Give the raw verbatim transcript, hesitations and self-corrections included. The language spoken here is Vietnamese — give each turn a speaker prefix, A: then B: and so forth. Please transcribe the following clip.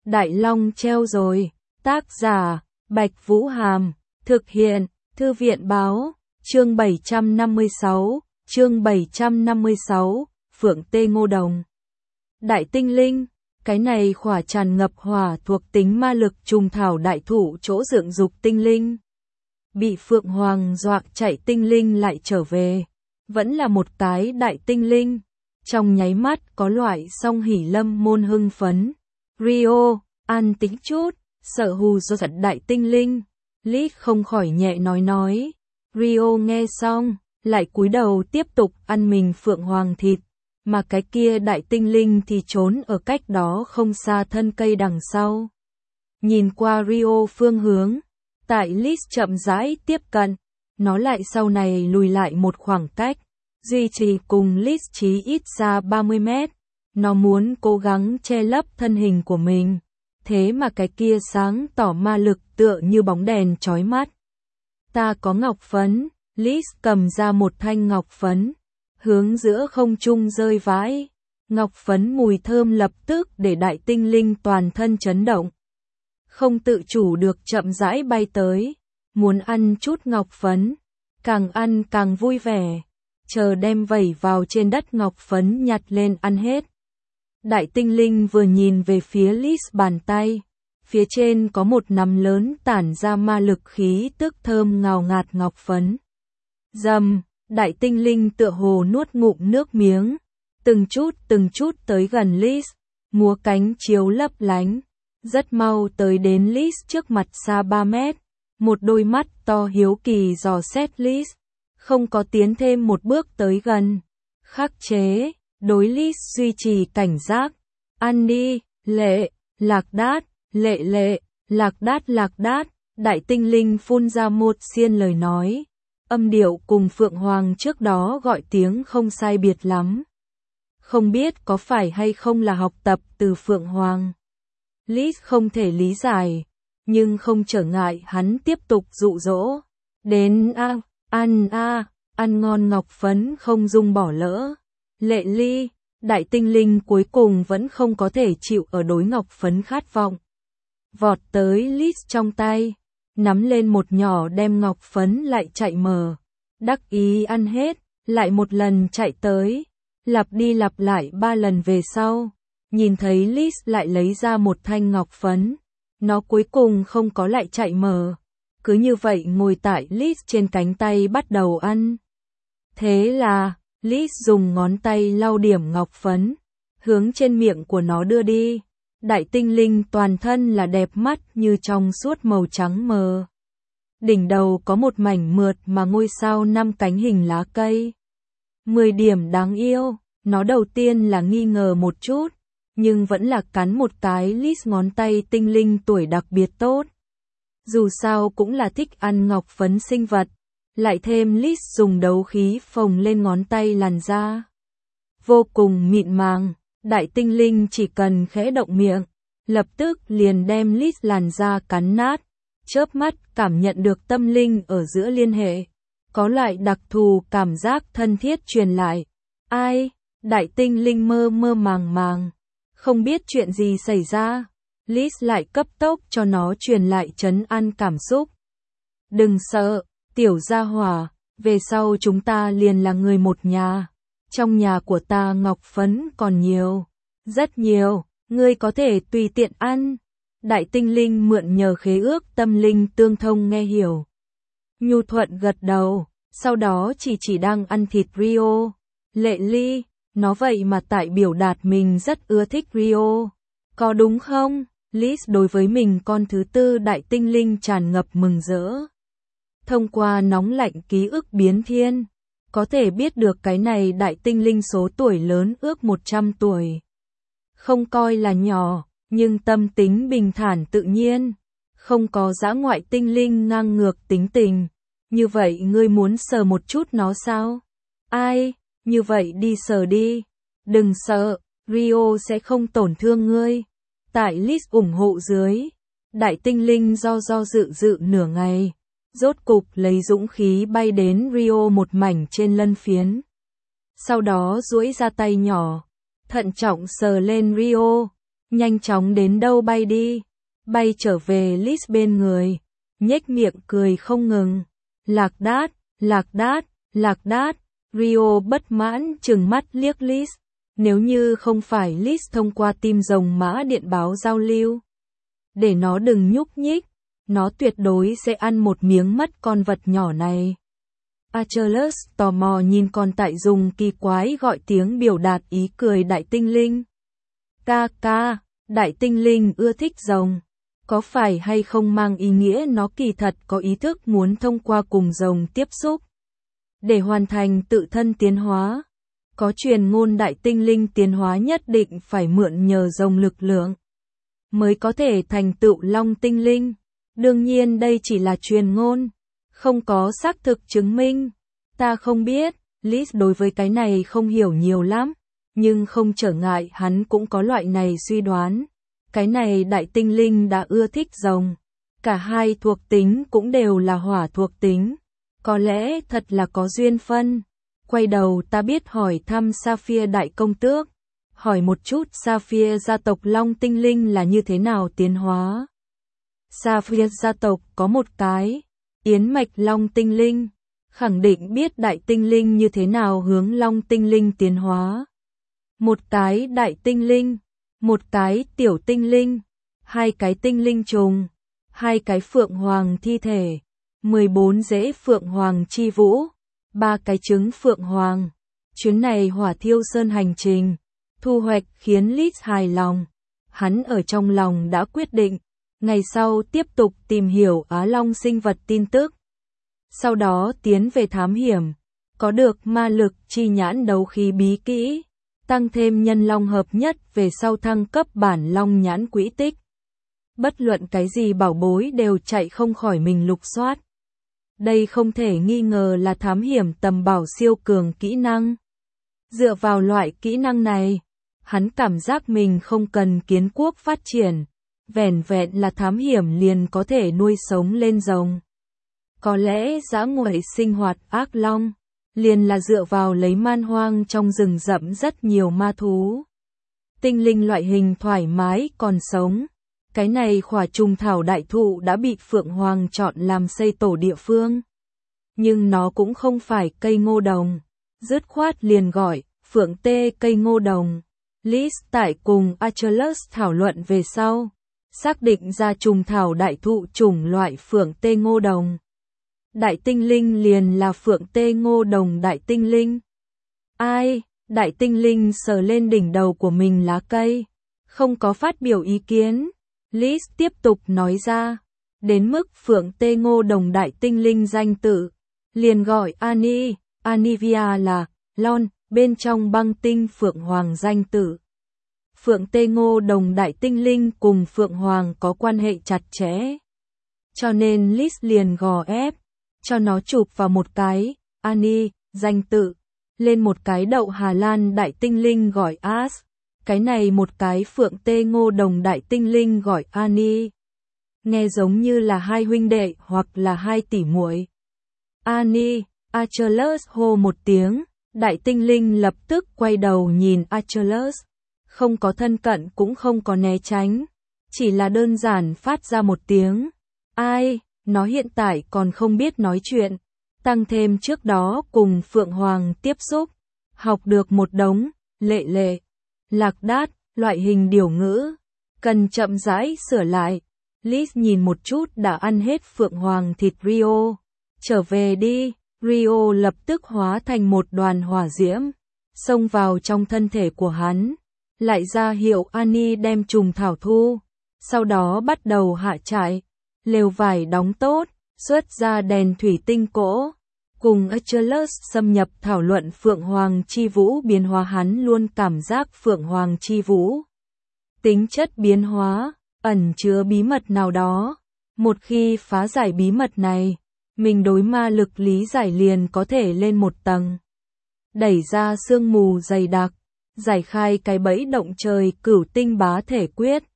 A: Đại Long treo rồi. Tác giả, Bạch Vũ Hàm. Thực hiện, Thư viện Báo. Chương bảy trăm năm mươi sáu. Chương bảy trăm năm mươi sáu. Phượng Tê Ngô Đồng. Đại tinh linh. Cái này khỏa tràn ngập hỏa thuộc tính ma lực trùng thảo đại thụ chỗ dựng dục tinh linh. Bị Phượng Hoàng dọa chạy tinh linh lại trở về. Vẫn là một cái đại tinh linh. Trong nháy mắt có loại song hỉ lâm môn hưng phấn. Rio, an tĩnh chút, sợ hù do giật đại tinh linh. Lít không khỏi nhẹ nói nói. Rio nghe xong, lại cúi đầu tiếp tục ăn mình Phượng Hoàng thịt. Mà cái kia đại tinh linh thì trốn ở cách đó không xa thân cây đằng sau. Nhìn qua Rio phương hướng, tại Lít chậm rãi tiếp cận, nó lại sau này lùi lại một khoảng cách, duy trì cùng Lít chí ít ra ba mươi mét. Nó muốn cố gắng che lấp thân hình của mình, thế mà cái kia sáng tỏ ma lực tựa như bóng đèn chói mắt. Ta có ngọc phấn, Lít cầm ra một thanh ngọc phấn, hướng giữa không trung rơi vãi. Ngọc phấn mùi thơm lập tức để đại tinh linh toàn thân chấn động. Không tự chủ được chậm rãi bay tới, muốn ăn chút ngọc phấn, càng ăn càng vui vẻ, chờ đem vẩy vào trên đất ngọc phấn nhặt lên ăn hết. Đại tinh linh vừa nhìn về phía Lít bàn tay, phía trên có một nắm lớn tản ra ma lực khí tức thơm ngào ngạt ngọc phấn. Dầm, đại tinh linh tựa hồ nuốt ngụm nước miếng, từng chút từng chút tới gần Lít, múa cánh chiếu lấp lánh, rất mau tới đến Lít trước mặt xa ba mét, một đôi mắt to hiếu kỳ dò xét Lít, không có tiến thêm một bước tới gần, khắc chế, đối Lít duy trì cảnh giác, ăn đi, lệ, lạc đát, lệ lệ, lạc đát lạc đát, đại tinh linh phun ra một xiên lời nói. Âm điệu cùng Phượng Hoàng trước đó gọi tiếng không sai biệt lắm. Không biết có phải hay không là học tập từ Phượng Hoàng. Lít không thể lý giải, nhưng không trở ngại hắn tiếp tục dụ dỗ. Đến a, à, ăn a, à, ăn ngon ngọc phấn không dung bỏ lỡ. Lệ ly, đại tinh linh cuối cùng vẫn không có thể chịu ở đối ngọc phấn khát vọng. Vọt tới Lít trong tay, nắm lên một nhỏ đem ngọc phấn lại chạy mờ, đắc ý ăn hết, lại một lần chạy tới, lặp đi lặp lại ba lần về sau, nhìn thấy Lít lại lấy ra một thanh ngọc phấn, nó cuối cùng không có lại chạy mờ, cứ như vậy ngồi tại Lít trên cánh tay bắt đầu ăn. Thế là, Lít dùng ngón tay lau điểm ngọc phấn, hướng trên miệng của nó đưa đi. Đại tinh linh toàn thân là đẹp mắt như trong suốt màu trắng mờ. Đỉnh đầu có một mảnh mượt mà ngôi sao năm cánh hình lá cây. Mười điểm đáng yêu, nó đầu tiên là nghi ngờ một chút, nhưng vẫn là cắn một cái Lít ngón tay tinh linh tuổi đặc biệt tốt. Dù sao cũng là thích ăn ngọc phấn sinh vật, lại thêm Lít dùng đấu khí phồng lên ngón tay làn da. Vô cùng mịn màng. Đại tinh linh chỉ cần khẽ động miệng, lập tức liền đem Lít làn da cắn nát, chớp mắt cảm nhận được tâm linh ở giữa liên hệ, có loại đặc thù cảm giác thân thiết truyền lại. Ai? Đại tinh linh mơ mơ màng màng, không biết chuyện gì xảy ra, Lít lại cấp tốc cho nó truyền lại trấn an cảm xúc. Đừng sợ, tiểu gia hỏa, về sau chúng ta liền là người một nhà. Trong nhà của ta ngọc phấn còn nhiều, rất nhiều, ngươi có thể tùy tiện ăn. Đại tinh linh mượn nhờ khế ước tâm linh tương thông nghe hiểu. Nhu thuận gật đầu, sau đó chỉ chỉ đang ăn thịt Rio. Lệ ly, nó vậy mà tại biểu đạt mình rất ưa thích Rio. Có đúng không? Lít đối với mình con thứ tư đại tinh linh tràn ngập mừng rỡ. Thông qua nóng lạnh ký ức biến thiên, có thể biết được cái này đại tinh linh số tuổi lớn ước một trăm tuổi. Không coi là nhỏ, nhưng tâm tính bình thản tự nhiên, không có dã ngoại tinh linh ngang ngược tính tình. Như vậy ngươi muốn sờ một chút nó sao? Ai? Như vậy đi sờ đi. Đừng sợ, Rio sẽ không tổn thương ngươi. Tại Lít ủng hộ dưới, đại tinh linh do do dự dự nửa ngày. Rốt cục lấy dũng khí bay đến Rio một mảnh trên lân phiến. Sau đó duỗi ra tay nhỏ, thận trọng sờ lên Rio. Nhanh chóng đến đâu bay đi. Bay trở về Liz bên người. Nhếch miệng cười không ngừng. Lạc đát, lạc đát, lạc đát. Rio bất mãn trừng mắt liếc Liz. Nếu như không phải Liz thông qua tim rồng mã điện báo giao lưu, để nó đừng nhúc nhích, nó tuyệt đối sẽ ăn một miếng mất con vật nhỏ này. Achilles tò mò nhìn con tại dùng kỳ quái gọi tiếng biểu đạt ý cười đại tinh linh. Ca ca, đại tinh linh ưa thích rồng. Có phải hay không mang ý nghĩa nó kỳ thật có ý thức muốn thông qua cùng rồng tiếp xúc để hoàn thành tự thân tiến hóa. Có truyền ngôn đại tinh linh tiến hóa nhất định phải mượn nhờ rồng lực lượng mới có thể thành tựu long tinh linh. Đương nhiên đây chỉ là truyền ngôn, không có xác thực chứng minh. Ta không biết, Liz đối với cái này không hiểu nhiều lắm, nhưng không trở ngại hắn cũng có loại này suy đoán. Cái này đại tinh linh đã ưa thích rồng. Cả hai thuộc tính cũng đều là hỏa thuộc tính. Có lẽ thật là có duyên phân. Quay đầu ta biết hỏi thăm Sapphire đại công tước. Hỏi một chút Sapphire gia tộc long tinh linh là như thế nào tiến hóa. Sapphire gia tộc có một cái yến mạch long tinh linh. Khẳng định biết đại tinh linh như thế nào hướng long tinh linh tiến hóa. Một cái đại tinh linh. Một cái tiểu tinh linh, hai cái tinh linh trùng, hai cái phượng hoàng thi thể, mười bốn rễ phượng hoàng chi vũ, ba cái trứng phượng hoàng. Chuyến này hỏa thiêu sơn hành trình, thu hoạch khiến Liz hài lòng. Hắn ở trong lòng đã quyết định, ngày sau tiếp tục tìm hiểu Á Long sinh vật tin tức. Sau đó tiến về thám hiểm, có được ma lực chi nhãn đấu khí bí kỹ. Tăng thêm nhân long hợp nhất về sau thăng cấp bản long nhãn quỹ tích. Bất luận cái gì bảo bối đều chạy không khỏi mình lục soát. Đây không thể nghi ngờ là thám hiểm tầm bảo siêu cường kỹ năng. Dựa vào loại kỹ năng này, hắn cảm giác mình không cần kiến quốc phát triển. Vẻn vẹn là thám hiểm liền có thể nuôi sống lên rồng. Có lẽ dã ngoại sinh hoạt ác long liền là dựa vào lấy man hoang trong rừng rậm rất nhiều ma thú. Tinh linh loại hình thoải mái còn sống. Cái này khỏa trùng thảo đại thụ đã bị Phượng Hoàng chọn làm xây tổ địa phương. Nhưng nó cũng không phải cây ngô đồng. Dứt khoát liền gọi, Phượng tê cây ngô đồng. Liz tại cùng Achilles thảo luận về sau. Xác định ra trùng thảo đại thụ chủng loại Phượng tê ngô đồng. Đại tinh linh liền là Phượng tê ngô đồng đại tinh linh. Ai, đại tinh linh sờ lên đỉnh đầu của mình lá cây. Không có phát biểu ý kiến. Liz tiếp tục nói ra. Đến mức Phượng tê ngô đồng đại tinh linh danh tự. Liền gọi Ani, Anivia là, Lon, bên trong băng tinh Phượng Hoàng danh tự. Phượng tê ngô đồng đại tinh linh cùng Phượng Hoàng có quan hệ chặt chẽ. Cho nên Liz liền gò ép. Cho nó chụp vào một cái, Ani, danh tự, lên một cái đậu Hà Lan đại tinh linh gọi As, cái này một cái Phượng tê ngô đồng đại tinh linh gọi Ani. Nghe giống như là hai huynh đệ hoặc là hai tỷ muội. Ani, Achilles hô một tiếng, đại tinh linh lập tức quay đầu nhìn Achilles, không có thân cận cũng không có né tránh, chỉ là đơn giản phát ra một tiếng, ai. Nó hiện tại còn không biết nói chuyện, tăng thêm trước đó cùng Phượng Hoàng tiếp xúc, học được một đống, lệ lệ, lạc đát, loại hình điều ngữ, cần chậm rãi sửa lại. Liz nhìn một chút đã ăn hết Phượng Hoàng thịt Rio, trở về đi, Rio lập tức hóa thành một đoàn hỏa diễm, xông vào trong thân thể của hắn, lại ra hiệu Ani đem trùng thảo thu, sau đó bắt đầu hạ trại. Lều vải đóng tốt, xuất ra đèn thủy tinh cỗ. Cùng Achilles xâm nhập thảo luận Phượng Hoàng chi vũ biến hóa, hắn luôn cảm giác Phượng Hoàng chi vũ. Tính chất biến hóa, ẩn chứa bí mật nào đó. Một khi phá giải bí mật này, mình đối ma lực lý giải liền có thể lên một tầng. Đẩy ra sương mù dày đặc, giải khai cái bẫy động trời cửu tinh bá thể quyết.